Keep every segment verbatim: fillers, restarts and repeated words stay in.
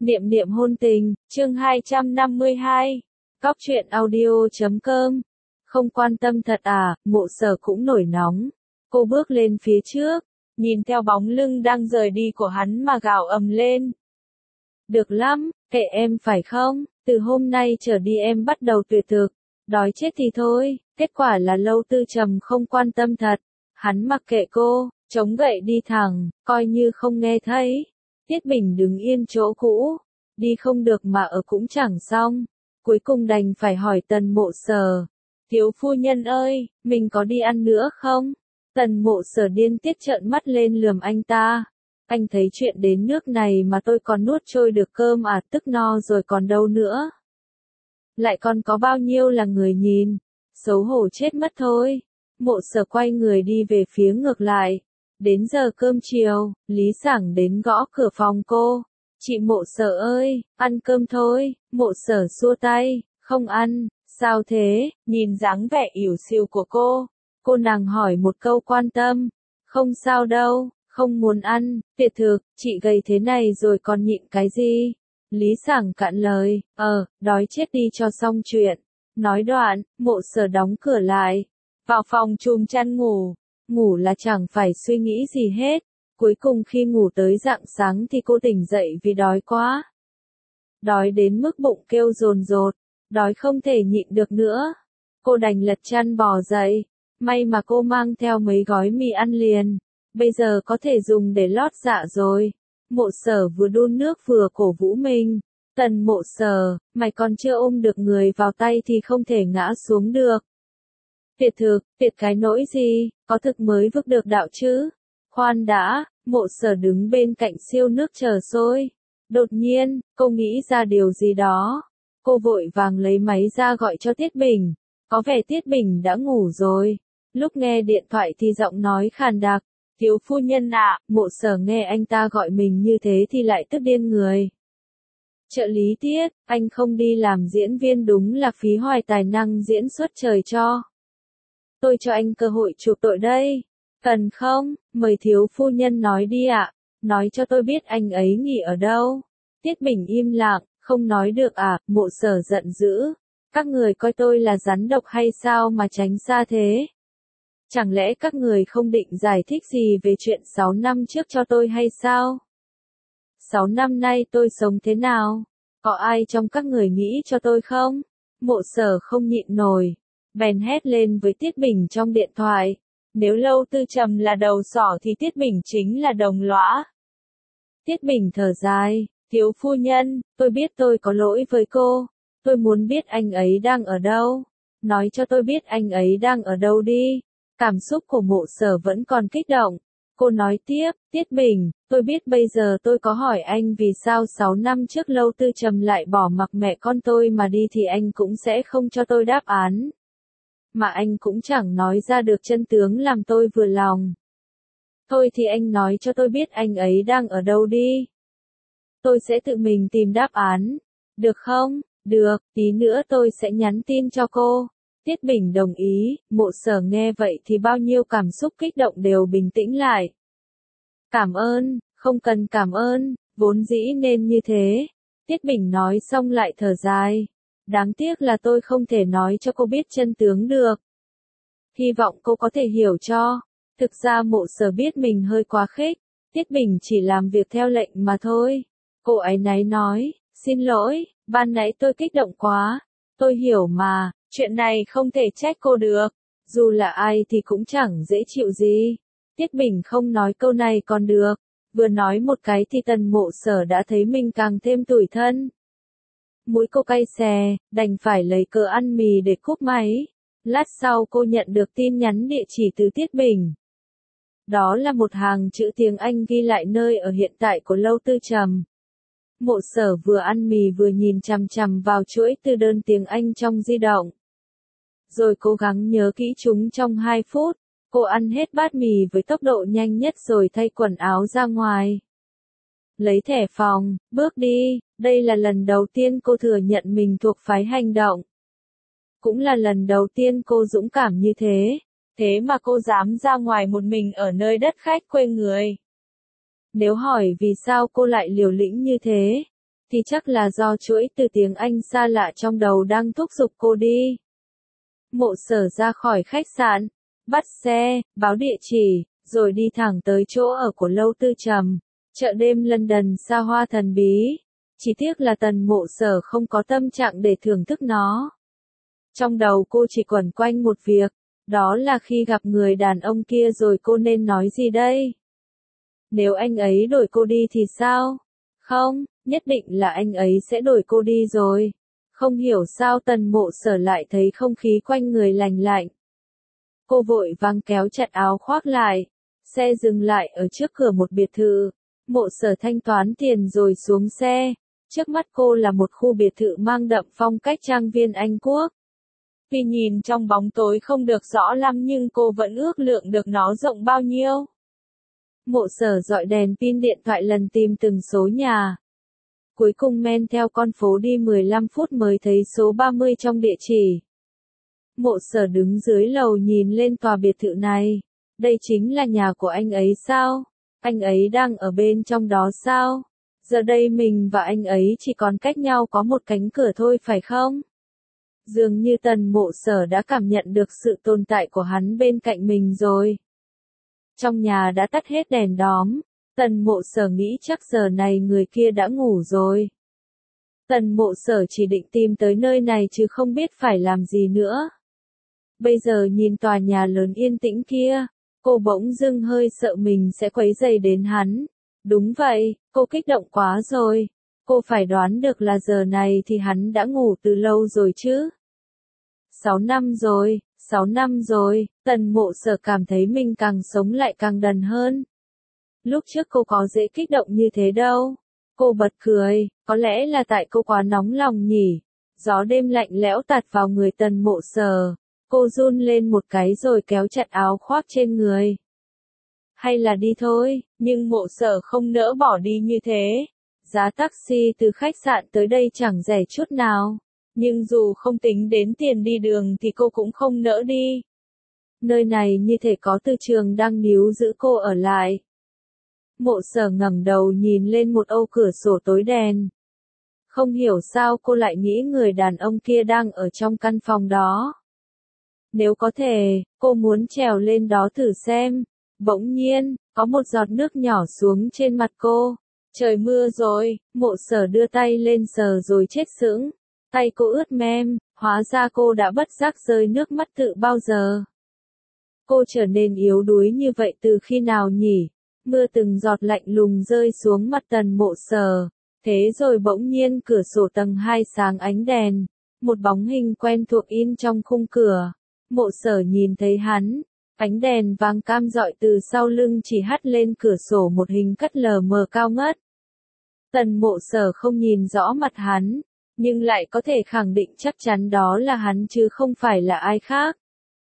Niệm niệm hôn tình, chương hai trăm năm mươi hai. Góc truyện audio chấm com. Không quan tâm thật à, Mộ Sở cũng nổi nóng. Cô bước lên phía trước, nhìn theo bóng lưng đang rời đi của hắn mà gào ầm lên. Được lắm, kệ em phải không? Từ hôm nay trở đi em bắt đầu tuyệt thực. Đói chết thì thôi, kết quả là Lâu Tư Trầm không quan tâm thật. Hắn mặc kệ cô, chống gậy đi thẳng, coi như không nghe thấy. Tiết Bình đứng yên chỗ cũ, đi không được mà ở cũng chẳng xong, cuối cùng đành phải hỏi Tần Mộ Sở. Thiếu phu nhân ơi, mình có đi ăn nữa không? Tần Mộ Sở điên tiết trợn mắt lên lườm anh ta. Anh thấy chuyện đến nước này mà tôi còn nuốt trôi được cơm à, tức no rồi còn đâu nữa. Lại còn có bao nhiêu là người nhìn, xấu hổ chết mất thôi. Mộ Sở quay người đi về phía ngược lại. Đến giờ cơm chiều, Lý Sảng đến gõ cửa phòng cô. Chị Mộ Sở ơi, ăn cơm thôi. Mộ Sở xua tay, không ăn. Sao thế? Nhìn dáng vẻ ỉu xìu của cô, cô nàng hỏi một câu quan tâm. Không sao đâu, không muốn ăn. Tuyệt thực, chị gầy thế này rồi còn nhịn cái gì? Lý Sảng cạn lời, ờ, đói chết đi cho xong chuyện. Nói đoạn, Mộ Sở đóng cửa lại, vào phòng chùm chăn ngủ. Ngủ là chẳng phải suy nghĩ gì hết. Cuối cùng khi ngủ tới rạng sáng thì cô tỉnh dậy vì đói quá. Đói đến mức bụng kêu dồn dột, đói không thể nhịn được nữa. Cô đành lật chăn bò dậy. May mà cô mang theo mấy gói mì ăn liền, bây giờ có thể dùng để lót dạ rồi. Mộ Sở vừa đun nước vừa cổ vũ mình. Tần Mộ Sở, mày còn chưa ôm được người vào tay thì không thể ngã xuống được. Tuyệt thực, tuyệt cái nỗi gì, có thực mới vứt được đạo chứ. Khoan đã, Mộ Sở đứng bên cạnh siêu nước chờ sôi. Đột nhiên, cô nghĩ ra điều gì đó. Cô vội vàng lấy máy ra gọi cho Tiết Bình. Có vẻ Tiết Bình đã ngủ rồi. Lúc nghe điện thoại thì giọng nói khàn đặc. Thiếu phu nhân ạ, Mộ Sở nghe anh ta gọi mình như thế thì lại tức điên người. Trợ lý Tiết, anh không đi làm diễn viên đúng là phí hoài tài năng diễn xuất trời cho. Tôi cho anh cơ hội chuộc tội đây. Cần không? Mời thiếu phu nhân nói đi ạ. Nói cho tôi biết anh ấy nghỉ ở đâu. Tiết Bình im lặng, không nói được à, Mộ Sở giận dữ. Các người coi tôi là rắn độc hay sao mà tránh xa thế? Chẳng lẽ các người không định giải thích gì về chuyện sáu năm trước cho tôi hay sao? sáu năm nay tôi sống thế nào? Có ai trong các người nghĩ cho tôi không? Mộ Sở không nhịn nổi, bèn hét lên với Tiết Bình trong điện thoại. Nếu Lâu Tư Trầm là đầu sỏ thì Tiết Bình chính là đồng lõa. Tiết Bình thở dài, thiếu phu nhân, tôi biết tôi có lỗi với cô. Tôi muốn biết anh ấy đang ở đâu. Nói cho tôi biết anh ấy đang ở đâu đi. Cảm xúc của Mộ Sở vẫn còn kích động. Cô nói tiếp, Tiết Bình, tôi biết bây giờ tôi có hỏi anh vì sao sáu năm trước Lâu Tư Trầm lại bỏ mặc mẹ con tôi mà đi thì anh cũng sẽ không cho tôi đáp án. Mà anh cũng chẳng nói ra được chân tướng làm tôi vừa lòng. Thôi thì anh nói cho tôi biết anh ấy đang ở đâu đi. Tôi sẽ tự mình tìm đáp án. Được không? Được, tí nữa tôi sẽ nhắn tin cho cô. Tiết Bình đồng ý. Mộ Sở nghe vậy thì bao nhiêu cảm xúc kích động đều bình tĩnh lại. Cảm ơn, không cần cảm ơn, vốn dĩ nên như thế. Tiết Bình nói xong lại thở dài. Đáng tiếc là tôi không thể nói cho cô biết chân tướng được. Hy vọng cô có thể hiểu cho. Thực ra Mộ Sở biết mình hơi quá khích. Tiết Bình chỉ làm việc theo lệnh mà thôi. Cô ấy náy nói, xin lỗi, ban nãy tôi kích động quá. Tôi hiểu mà, chuyện này không thể trách cô được. Dù là ai thì cũng chẳng dễ chịu gì. Tiết Bình không nói câu này còn được. Vừa nói một cái thì Tần Mộ Sở đã thấy mình càng thêm tủi thân. Mũi cô cay xè, đành phải lấy cớ ăn mì để cúp máy. Lát sau cô nhận được tin nhắn địa chỉ từ Tiết Bình. Đó là một hàng chữ tiếng Anh ghi lại nơi ở hiện tại của Lâu Tư Trầm. Mộ Sở vừa ăn mì vừa nhìn chằm chằm vào chuỗi từ đơn tiếng Anh trong di động. Rồi cố gắng nhớ kỹ chúng trong hai phút. Cô ăn hết bát mì với tốc độ nhanh nhất rồi thay quần áo ra ngoài. Lấy thẻ phòng, bước đi. Đây là lần đầu tiên cô thừa nhận mình thuộc phái hành động. Cũng là lần đầu tiên cô dũng cảm như thế. Thế mà cô dám ra ngoài một mình ở nơi đất khách quê người. Nếu hỏi vì sao cô lại liều lĩnh như thế, thì chắc là do chuỗi từ tiếng Anh xa lạ trong đầu đang thúc giục cô đi. Mộ Sở ra khỏi khách sạn, bắt xe, báo địa chỉ, rồi đi thẳng tới chỗ ở của Lâu Tư Trầm, chợ đêm London xa hoa thần bí. Chỉ tiếc là Tần Mộ Sở không có tâm trạng để thưởng thức nó. Trong đầu cô chỉ quẩn quanh một việc, đó là khi gặp người đàn ông kia rồi cô nên nói gì đây? Nếu anh ấy đổi cô đi thì sao? Không, nhất định là anh ấy sẽ đổi cô đi rồi. Không hiểu sao Tần Mộ Sở lại thấy không khí quanh người lành lạnh. Cô vội vàng kéo chặt áo khoác lại. Xe dừng lại ở trước cửa một biệt thự. Mộ Sở thanh toán tiền rồi xuống xe. Trước mắt cô là một khu biệt thự mang đậm phong cách trang viên Anh Quốc. Vì nhìn trong bóng tối không được rõ lắm nhưng cô vẫn ước lượng được nó rộng bao nhiêu. Mộ Sở dọi đèn pin điện thoại lần tìm từng số nhà. Cuối cùng men theo con phố đi mười lăm phút mới thấy số ba mươi trong địa chỉ. Mộ Sở đứng dưới lầu nhìn lên tòa biệt thự này. Đây chính là nhà của anh ấy sao? Anh ấy đang ở bên trong đó sao? Giờ đây mình và anh ấy chỉ còn cách nhau có một cánh cửa thôi phải không? Dường như Tần Mộ Sở đã cảm nhận được sự tồn tại của hắn bên cạnh mình rồi. Trong nhà đã tắt hết đèn đóm. Tần Mộ Sở nghĩ chắc giờ này người kia đã ngủ rồi. Tần Mộ Sở chỉ định tìm tới nơi này chứ không biết phải làm gì nữa. Bây giờ nhìn tòa nhà lớn yên tĩnh kia, cô bỗng dưng hơi sợ mình sẽ quấy rầy đến hắn. Đúng vậy, cô kích động quá rồi. Cô phải đoán được là giờ này thì hắn đã ngủ từ lâu rồi chứ. Sáu năm rồi, sáu năm rồi, Tần Mộ Sở cảm thấy mình càng sống lại càng đần hơn. Lúc trước cô có dễ kích động như thế đâu. Cô bật cười, có lẽ là tại cô quá nóng lòng nhỉ. Gió đêm lạnh lẽo tạt vào người Tần Mộ Sở. Cô run lên một cái rồi kéo chặt áo khoác trên người. Hay là đi thôi, nhưng Mộ Sở không nỡ bỏ đi như thế. Giá taxi từ khách sạn tới đây chẳng rẻ chút nào. Nhưng dù không tính đến tiền đi đường thì cô cũng không nỡ đi. Nơi này như thể có từ trường đang níu giữ cô ở lại. Mộ Sở ngẩng đầu nhìn lên một ô cửa sổ tối đen. Không hiểu sao cô lại nghĩ người đàn ông kia đang ở trong căn phòng đó. Nếu có thể, cô muốn trèo lên đó thử xem. Bỗng nhiên, có một giọt nước nhỏ xuống trên mặt cô. Trời mưa rồi, Mộ Sở đưa tay lên sờ rồi chết sững. Tay cô ướt mem, hóa ra cô đã bất giác rơi nước mắt từ bao giờ. Cô trở nên yếu đuối như vậy từ khi nào nhỉ? Mưa từng giọt lạnh lùng rơi xuống mặt Tần Mộ Sở. Thế rồi bỗng nhiên cửa sổ tầng hai sáng ánh đèn. Một bóng hình quen thuộc in trong khung cửa. Mộ Sở nhìn thấy hắn. Ánh đèn vàng cam rọi từ sau lưng chỉ hắt lên cửa sổ một hình cắt lờ mờ cao ngất. Tần Mộ Sở không nhìn rõ mặt hắn, nhưng lại có thể khẳng định chắc chắn đó là hắn chứ không phải là ai khác.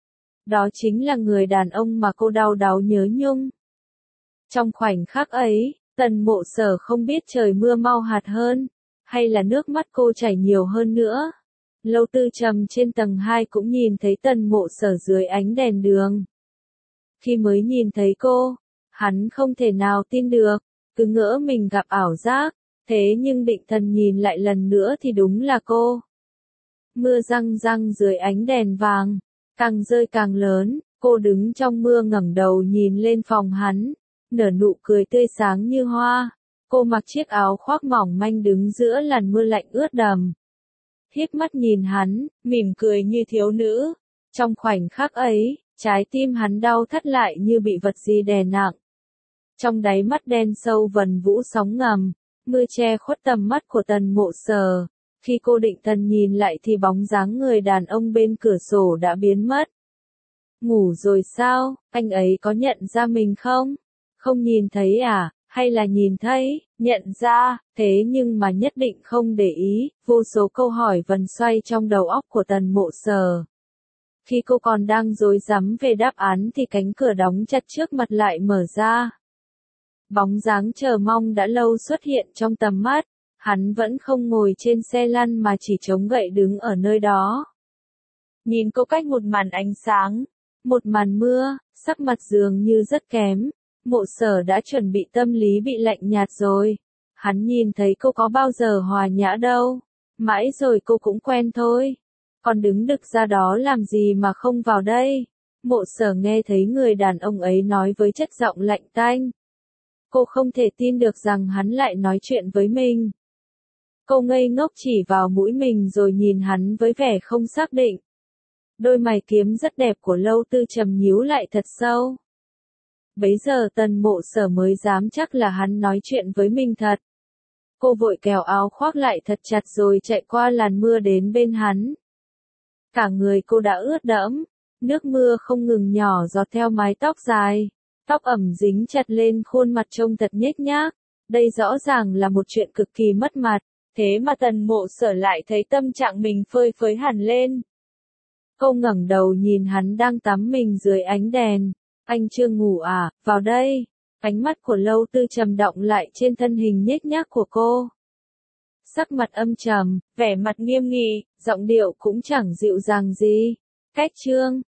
Đó chính là người đàn ông mà cô đau đáu nhớ nhung. Trong khoảnh khắc ấy, Tần Mộ Sở không biết trời mưa mau hạt hơn, hay là nước mắt cô chảy nhiều hơn nữa. Lâu Tư Trầm trên tầng hai cũng nhìn thấy Tần Mộ Sở dưới ánh đèn đường. Khi mới nhìn thấy cô, hắn không thể nào tin được, cứ ngỡ mình gặp ảo giác, thế nhưng định thần nhìn lại lần nữa thì đúng là cô. Mưa răng răng dưới ánh đèn vàng, càng rơi càng lớn, cô đứng trong mưa ngẩng đầu nhìn lên phòng hắn, nở nụ cười tươi sáng như hoa. Cô mặc chiếc áo khoác mỏng manh đứng giữa làn mưa lạnh ướt đầm. Híp mắt nhìn hắn, mỉm cười như thiếu nữ. Trong khoảnh khắc ấy, trái tim hắn đau thắt lại như bị vật gì đè nặng. Trong đáy mắt đen sâu vần vũ sóng ngầm, mưa che khuất tầm mắt của Tần Mộ Sở. Khi cô định thần nhìn lại thì bóng dáng người đàn ông bên cửa sổ đã biến mất. Ngủ rồi sao, anh ấy có nhận ra mình không? Không nhìn thấy à, hay là nhìn thấy, nhận ra, thế nhưng mà nhất định không để ý, vô số câu hỏi vần xoay trong đầu óc của Tần Mộ Sở. Khi cô còn đang rối rắm về đáp án thì cánh cửa đóng chặt trước mặt lại mở ra. Bóng dáng chờ mong đã lâu xuất hiện trong tầm mắt, hắn vẫn không ngồi trên xe lăn mà chỉ chống gậy đứng ở nơi đó. Nhìn cô cách một màn ánh sáng, một màn mưa, sắc mặt dường như rất kém, Mộ Sở đã chuẩn bị tâm lý bị lạnh nhạt rồi. Hắn nhìn thấy cô có bao giờ hòa nhã đâu. Mãi rồi cô cũng quen thôi. Còn đứng đực ra đó làm gì mà không vào đây? Mộ Sở nghe thấy người đàn ông ấy nói với chất giọng lạnh tanh. Cô không thể tin được rằng hắn lại nói chuyện với mình. Cô ngây ngốc chỉ vào mũi mình rồi nhìn hắn với vẻ không xác định. Đôi mày kiếm rất đẹp của Lâu Tư Trầm nhíu lại thật sâu. Bấy giờ Tần Mộ Sở mới dám chắc là hắn nói chuyện với mình thật. Cô vội kéo áo khoác lại thật chặt rồi chạy qua làn mưa đến bên hắn. Cả người cô đã ướt đẫm, nước mưa không ngừng nhỏ giọt theo mái tóc dài. Tóc ẩm dính chặt lên khuôn mặt trông thật nhếch nhác. Đây rõ ràng là một chuyện cực kỳ mất mặt. Thế mà Tần Mộ Sở lại thấy tâm trạng mình phơi phới hẳn lên. Cô ngẩng đầu nhìn hắn đang tắm mình dưới ánh đèn. Anh chưa ngủ à, vào đây. Ánh mắt của Lâu Tư Trầm động lại trên thân hình nhếch nhác của cô. Sắc mặt âm trầm, vẻ mặt nghiêm nghị, giọng điệu cũng chẳng dịu dàng gì. Cách trương,